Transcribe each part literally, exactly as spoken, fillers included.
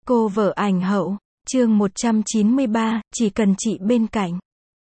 Cô vợ ảnh hậu, chương một trăm chín mươi ba, chỉ cần chị bên cạnh.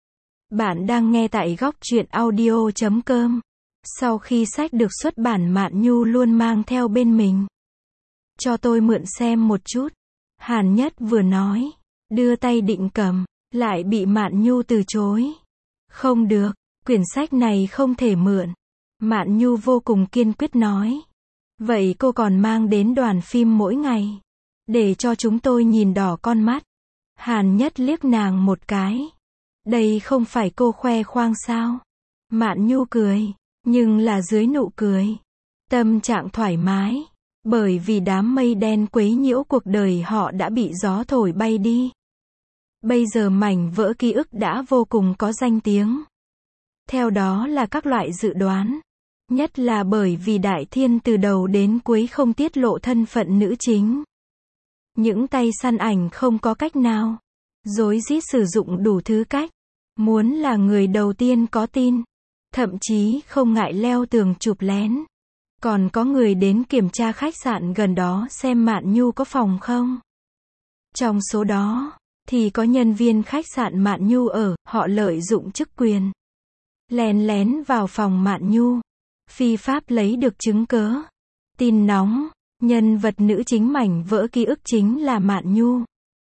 Bạn đang nghe tại góc truyện audio chấm com. Sau khi sách được xuất bản, Mạn Nhu luôn mang theo bên mình. Cho tôi mượn xem một chút. Hàn Nhất vừa nói, đưa tay định cầm, lại bị Mạn Nhu từ chối. Không được, quyển sách này không thể mượn. Mạn Nhu vô cùng kiên quyết nói. Vậy cô còn mang đến đoàn phim mỗi ngày, để cho chúng tôi nhìn đỏ con mắt. Hàn Nhất liếc nàng một cái. Đây không phải cô khoe khoang sao? Mạn Nhu cười, nhưng là dưới nụ cười, tâm trạng thoải mái, bởi vì đám mây đen quấy nhiễu cuộc đời họ đã bị gió thổi bay đi. Bây giờ mảnh vỡ ký ức đã vô cùng có danh tiếng. Theo đó là các loại dự đoán. Nhất là bởi vì Đại Thiên từ đầu đến cuối không tiết lộ thân phận nữ chính. Những tay săn ảnh không có cách nào, rối rít sử dụng đủ thứ cách, muốn là người đầu tiên có tin, thậm chí không ngại leo tường chụp lén. Còn có người đến kiểm tra khách sạn gần đó xem Mạn Nhu có phòng không. Trong số đó, thì có nhân viên khách sạn Mạn Nhu ở, họ lợi dụng chức quyền, lén lén vào phòng Mạn Nhu, phi pháp lấy được chứng cớ. Tin nóng, nhân vật nữ chính mảnh vỡ ký ức chính là Mạn Nhu.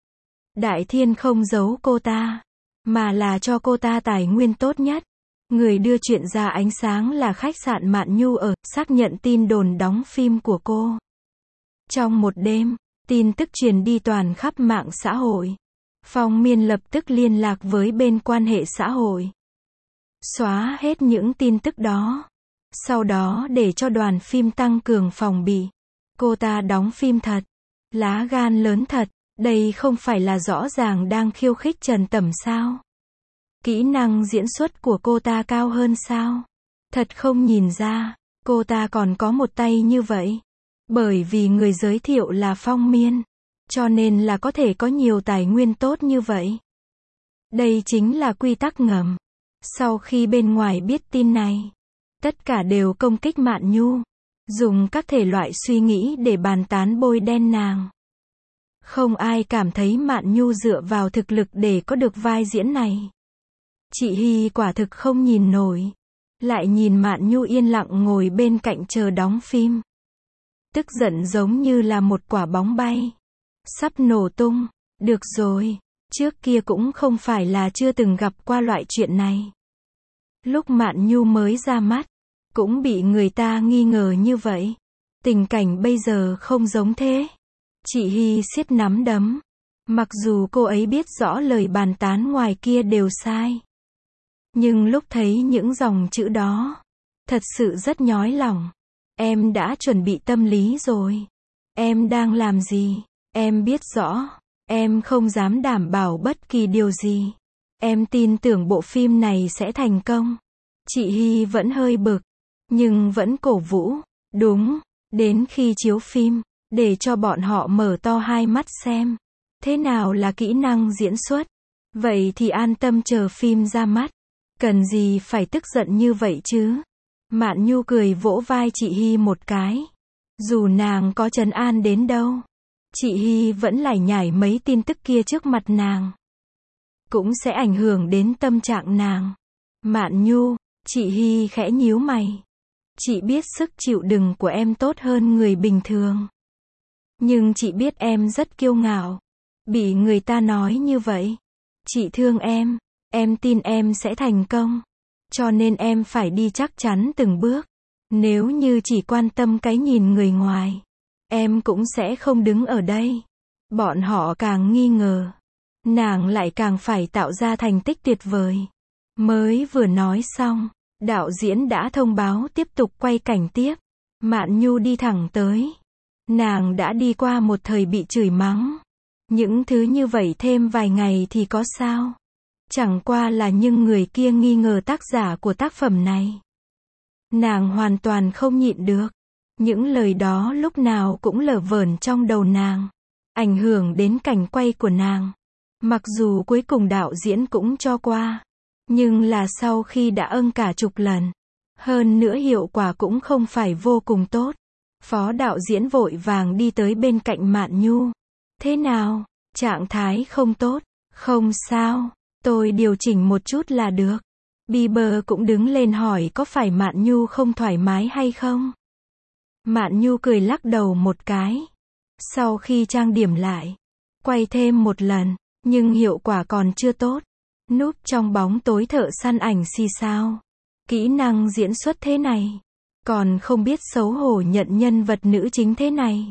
Đại Thiên không giấu cô ta, mà là cho cô ta tài nguyên tốt nhất. Người đưa chuyện ra ánh sáng là khách sạn Mạn Nhu ở, xác nhận tin đồn đóng phim của cô. Trong một đêm, tin tức truyền đi toàn khắp mạng xã hội. Phong Miên lập tức liên lạc với bên quan hệ xã hội, xóa hết những tin tức đó. Sau đó để cho đoàn phim tăng cường phòng bị. Cô ta đóng phim thật, lá gan lớn thật, đây không phải là rõ ràng đang khiêu khích Trần Tẩm sao? Kỹ năng diễn xuất của cô ta cao hơn sao? Thật không nhìn ra, cô ta còn có một tay như vậy. Bởi vì người giới thiệu là Phong Miên, cho nên là có thể có nhiều tài nguyên tốt như vậy. Đây chính là quy tắc ngầm. Sau khi bên ngoài biết tin này, tất cả đều công kích Mạn Nhu, dùng các thể loại suy nghĩ để bàn tán bôi đen nàng. Không ai cảm thấy Mạn Nhu dựa vào thực lực để có được vai diễn này. Chị Hy quả thực không nhìn nổi, lại nhìn Mạn Nhu yên lặng ngồi bên cạnh chờ đóng phim. Tức giận giống như là một quả bóng bay, sắp nổ tung. Được rồi, trước kia cũng không phải là chưa từng gặp qua loại chuyện này. Lúc Mạn Nhu mới ra mắt, cũng bị người ta nghi ngờ như vậy. Tình cảnh bây giờ không giống thế. Chị Hy siết nắm đấm. Mặc dù cô ấy biết rõ lời bàn tán ngoài kia đều sai, nhưng lúc thấy những dòng chữ đó, thật sự rất nhói lòng. Em đã chuẩn bị tâm lý rồi. Em đang làm gì? Em biết rõ. Em không dám đảm bảo bất kỳ điều gì. Em tin tưởng bộ phim này sẽ thành công. Chị Hy vẫn hơi bực, nhưng vẫn cổ vũ. Đúng, đến khi chiếu phim, để cho bọn họ mở to hai mắt xem thế nào là kỹ năng diễn xuất. Vậy thì an tâm chờ phim ra mắt. Cần gì phải tức giận như vậy chứ? Mạn Nhu cười vỗ vai chị Hy một cái. Dù nàng có trấn an đến đâu, chị Hy vẫn lải nhải mấy tin tức kia trước mặt nàng, cũng sẽ ảnh hưởng đến tâm trạng nàng. Mạn Nhu, chị Hy khẽ nhíu mày. Chị biết sức chịu đựng của em tốt hơn người bình thường, nhưng chị biết em rất kiêu ngạo. Bị người ta nói như vậy. Chị thương em, em tin em sẽ thành công, cho nên em phải đi chắc chắn từng bước. Nếu như chỉ quan tâm cái nhìn người ngoài, em cũng sẽ không đứng ở đây. Bọn họ càng nghi ngờ, nàng lại càng phải tạo ra thành tích tuyệt vời. Mới vừa nói xong, đạo diễn đã thông báo tiếp tục quay cảnh tiếp. Mạn Nhu đi thẳng tới. Nàng đã đi qua một thời bị chửi mắng. Những thứ như vậy thêm vài ngày thì có sao? Chẳng qua là những người kia nghi ngờ tác giả của tác phẩm này. Nàng hoàn toàn không nhịn được. Những lời đó lúc nào cũng lởn vởn trong đầu nàng, ảnh hưởng đến cảnh quay của nàng. Mặc dù cuối cùng đạo diễn cũng cho qua, nhưng là sau khi đã âng cả chục lần. Hơn nữa hiệu quả cũng không phải vô cùng tốt. Phó đạo diễn vội vàng đi tới bên cạnh Mạn Nhu. Thế nào? Trạng thái không tốt? Không sao, tôi điều chỉnh một chút là được. Bieber cũng đứng lên hỏi có phải Mạn Nhu không thoải mái hay không? Mạn Nhu cười lắc đầu một cái. Sau khi trang điểm lại, quay thêm một lần, nhưng hiệu quả còn chưa tốt. Núp trong bóng tối thợ săn ảnh xì sao. Kỹ năng diễn xuất thế này. Còn không biết xấu hổ nhận nhân vật nữ chính thế này.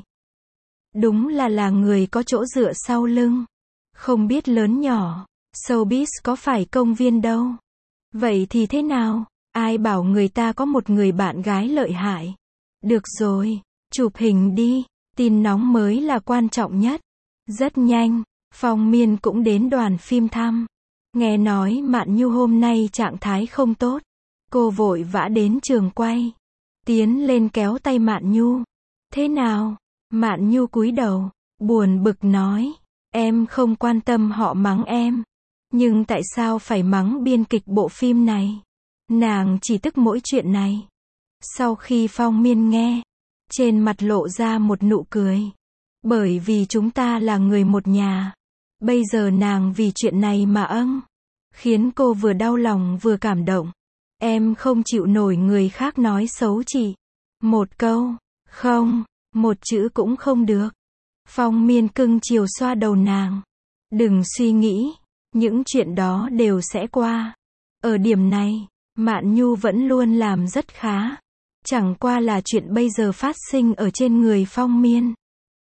Đúng là là người có chỗ dựa sau lưng. Không biết lớn nhỏ, showbiz có phải công viên đâu. Vậy thì thế nào? Ai bảo người ta có một người bạn gái lợi hại. Được rồi, chụp hình đi, tin nóng mới là quan trọng nhất. Rất nhanh, Phong Miên cũng đến đoàn phim thăm. Nghe nói Mạn Nhu hôm nay trạng thái không tốt. Cô vội vã đến trường quay. Tiến lên kéo tay Mạn Nhu. Thế nào? Mạn Nhu cúi đầu, buồn bực nói. Em không quan tâm họ mắng em. Nhưng tại sao phải mắng biên kịch bộ phim này? Nàng chỉ tức mỗi chuyện này. Sau khi Phong Miên nghe, trên mặt lộ ra một nụ cười. Bởi vì chúng ta là người một nhà. Bây giờ nàng vì chuyện này mà âng. Khiến cô vừa đau lòng vừa cảm động. Em không chịu nổi người khác nói xấu chị. Một câu, không, một chữ cũng không được. Phong Miên cưng chiều xoa đầu nàng. Đừng suy nghĩ, những chuyện đó đều sẽ qua. Ở điểm này, Mạn Nhu vẫn luôn làm rất khá. Chẳng qua là chuyện bây giờ phát sinh ở trên người Phong Miên.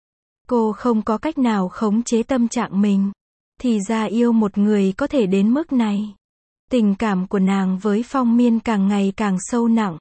Cô không có cách nào khống chế tâm trạng mình. Thì ra yêu một người có thể đến mức này. Tình cảm của nàng với Phong Miên càng ngày càng sâu nặng.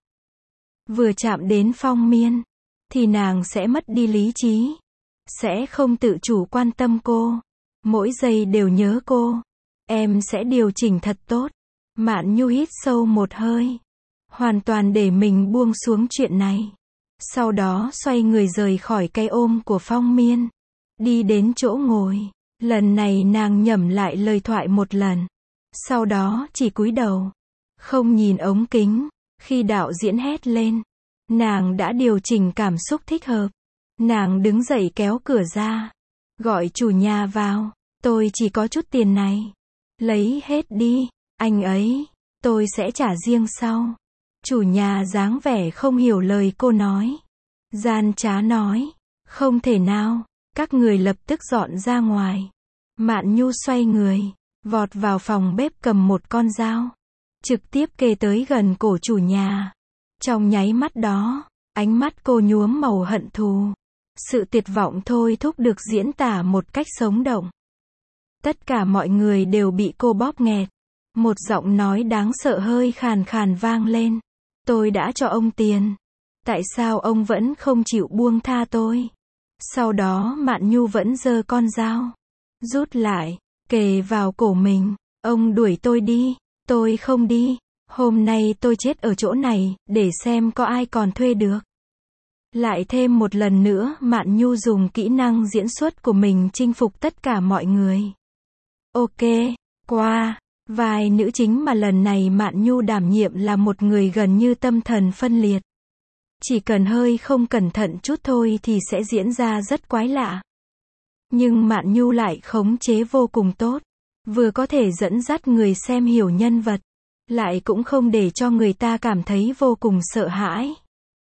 Vừa chạm đến Phong Miên, thì nàng sẽ mất đi lý trí. Sẽ không tự chủ quan tâm cô. Mỗi giây đều nhớ cô. Em sẽ điều chỉnh thật tốt. Mạn Nhu hít sâu một hơi. Hoàn toàn để mình buông xuống chuyện này. Sau đó xoay người rời khỏi cái ôm của Phong Miên. Đi đến chỗ ngồi. Lần này nàng nhẩm lại lời thoại một lần. Sau đó chỉ cúi đầu. Không nhìn ống kính. Khi đạo diễn hét lên. Nàng đã điều chỉnh cảm xúc thích hợp. Nàng đứng dậy kéo cửa ra. Gọi chủ nhà vào. Tôi chỉ có chút tiền này. Lấy hết đi. Anh ấy. Tôi sẽ trả riêng sau. Chủ nhà dáng vẻ không hiểu lời cô nói. Gian trá nói. Không thể nào. Các người lập tức dọn ra ngoài. Mạn Nhu xoay người. Vọt vào phòng bếp cầm một con dao. Trực tiếp kề tới gần cổ chủ nhà. Trong nháy mắt đó, ánh mắt cô nhuốm màu hận thù. Sự tuyệt vọng thôi thúc được diễn tả một cách sống động. Tất cả mọi người đều bị cô bóp nghẹt. Một giọng nói đáng sợ hơi khàn khàn vang lên. Tôi đã cho ông tiền. Tại sao ông vẫn không chịu buông tha tôi? Sau đó Mạn Nhu vẫn giơ con dao. Rút lại, kề vào cổ mình. Ông đuổi tôi đi. Tôi không đi. Hôm nay tôi chết ở chỗ này, để xem có ai còn thuê được. Lại thêm một lần nữa, Mạn Nhu dùng kỹ năng diễn xuất của mình chinh phục tất cả mọi người. Ok, qua. Vai nữ chính mà lần này Mạn Nhu đảm nhiệm là một người gần như tâm thần phân liệt. Chỉ cần hơi không cẩn thận chút thôi thì sẽ diễn ra rất quái lạ. Nhưng Mạn Nhu lại khống chế vô cùng tốt. Vừa có thể dẫn dắt người xem hiểu nhân vật. Lại cũng không để cho người ta cảm thấy vô cùng sợ hãi.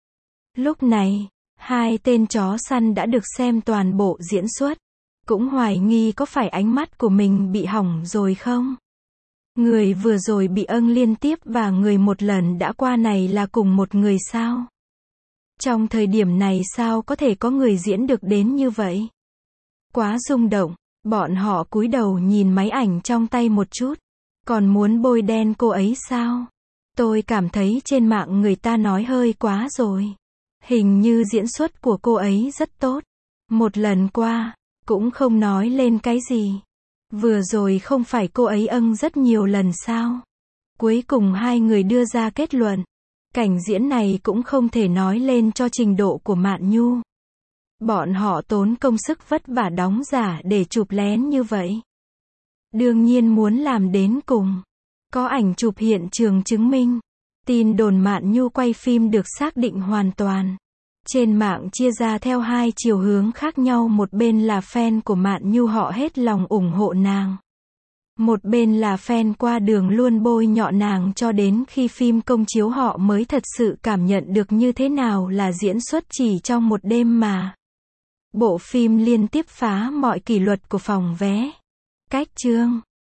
Lúc này, hai tên chó săn đã được xem toàn bộ diễn xuất. Cũng hoài nghi có phải ánh mắt của mình bị hỏng rồi không? Người vừa rồi bị âng liên tiếp và người một lần đã qua này là cùng một người sao? Trong thời điểm này sao có thể có người diễn được đến như vậy? Quá rung động, bọn họ cúi đầu nhìn máy ảnh trong tay một chút. Còn muốn bôi đen cô ấy sao? Tôi cảm thấy trên mạng người ta nói hơi quá rồi. Hình như diễn xuất của cô ấy rất tốt. Một lần qua, cũng không nói lên cái gì. Vừa rồi không phải cô ấy âng rất nhiều lần sao? Cuối cùng hai người đưa ra kết luận. Cảnh diễn này cũng không thể nói lên cho trình độ của Mạn Nhu. Bọn họ tốn công sức vất vả đóng giả để chụp lén như vậy. Đương nhiên muốn làm đến cùng. Có ảnh chụp hiện trường chứng minh. Tin đồn Mạn Nhu quay phim được xác định hoàn toàn. Trên mạng chia ra theo hai chiều hướng khác nhau, một bên là fan của Mạn Nhu họ hết lòng ủng hộ nàng. Một bên là fan qua đường luôn bôi nhọ nàng cho đến khi phim công chiếu họ mới thật sự cảm nhận được như thế nào là diễn xuất chỉ trong một đêm mà. Bộ phim liên tiếp phá mọi kỷ luật của phòng vé. Cách chương